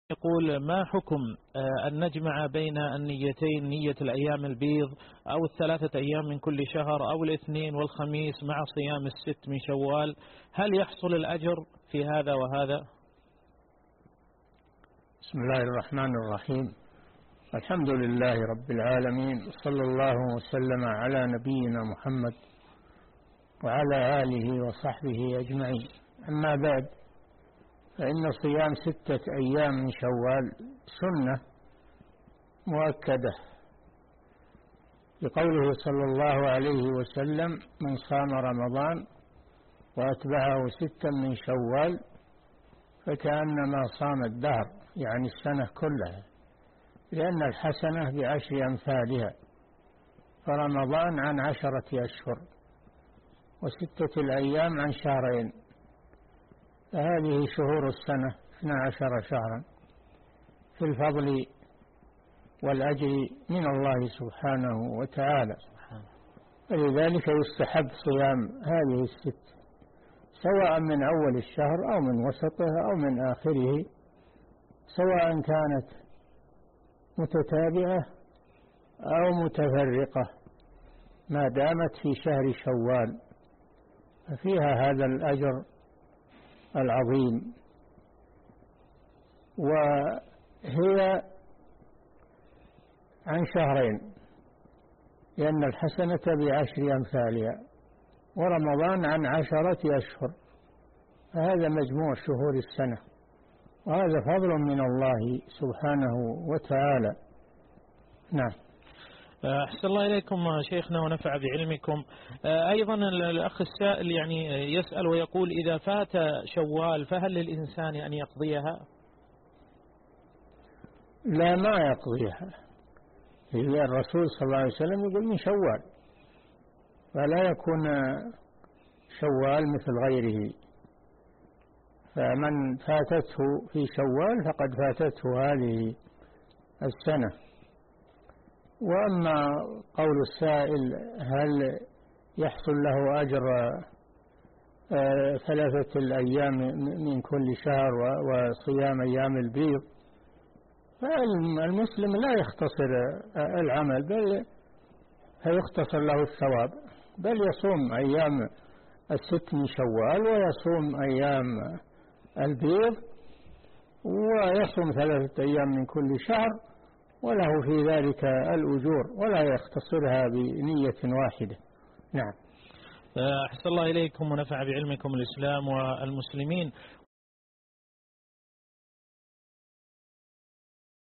يقول: ما حكم أن نجمع بين النيتين، نية الأيام البيض أو الثلاثة أيام من كل شهر أو الاثنين والخميس مع صيام الست من شوال؟ هل يحصل الأجر في هذا وهذا؟ بسم الله الرحمن الرحيم. الحمد لله رب العالمين، صلى الله وسلم على نبينا محمد وعلى آله وصحبه أجمعين. أما بعد، فإن صيام 6 أيام من شوال سنة مؤكدة، لقوله صلى الله عليه وسلم: من صام رمضان وأتبعه 6 من شوال فكأنما صام الدهر، يعني السنة كلها، لأن الحسنة ب10 أمثالها، فرمضان عن 10 أشهر، و6 الأيام عن شهرين، فهذه شهور السنة 12 شهرا في الفضل والأجر من الله سبحانه وتعالى. فلذلك يستحب صيام هذه 6، سواء من أول الشهر أو من وسطه أو من آخره، سواء كانت متتابعة أو متفرقة، ما دامت في شهر شوال، ففيها هذا الأجر العظيم. وهي عن شهرين، لأن الحسنة ب10 أمثالها، ورمضان عن 10 أشهر، فهذا مجموع شهور السنة، وهذا فضل من الله سبحانه وتعالى. نعم. أحسن الله إليكم شيخنا ونفع بعلمكم. أيضا الأخ السائل يسأل ويقول: إذا فات شوال فهل للإنسان أن يقضيها؟ لا، ما يقضيها. الرسول صلى الله عليه وسلم يقول من شوال، فلا يكون شوال مثل غيره، فمن فاتته في شوال فقد فاتته هذه السنة. وأما قول السائل هل يحصل له أجر 3 الأيام من كل شهر وصيام أيام البيض، فالمسلم لا يختصر العمل، بل فيختصر له الثواب، بل يصوم أيام 6 من شوال، ويصوم أيام البيض، ويصوم 3 أيام من كل شهر، وله في ذلك الأجور، ولا يختصرها بنية واحدة. نعم. أحسن الله إليكم ونفع بعلمكم الإسلام والمسلمين.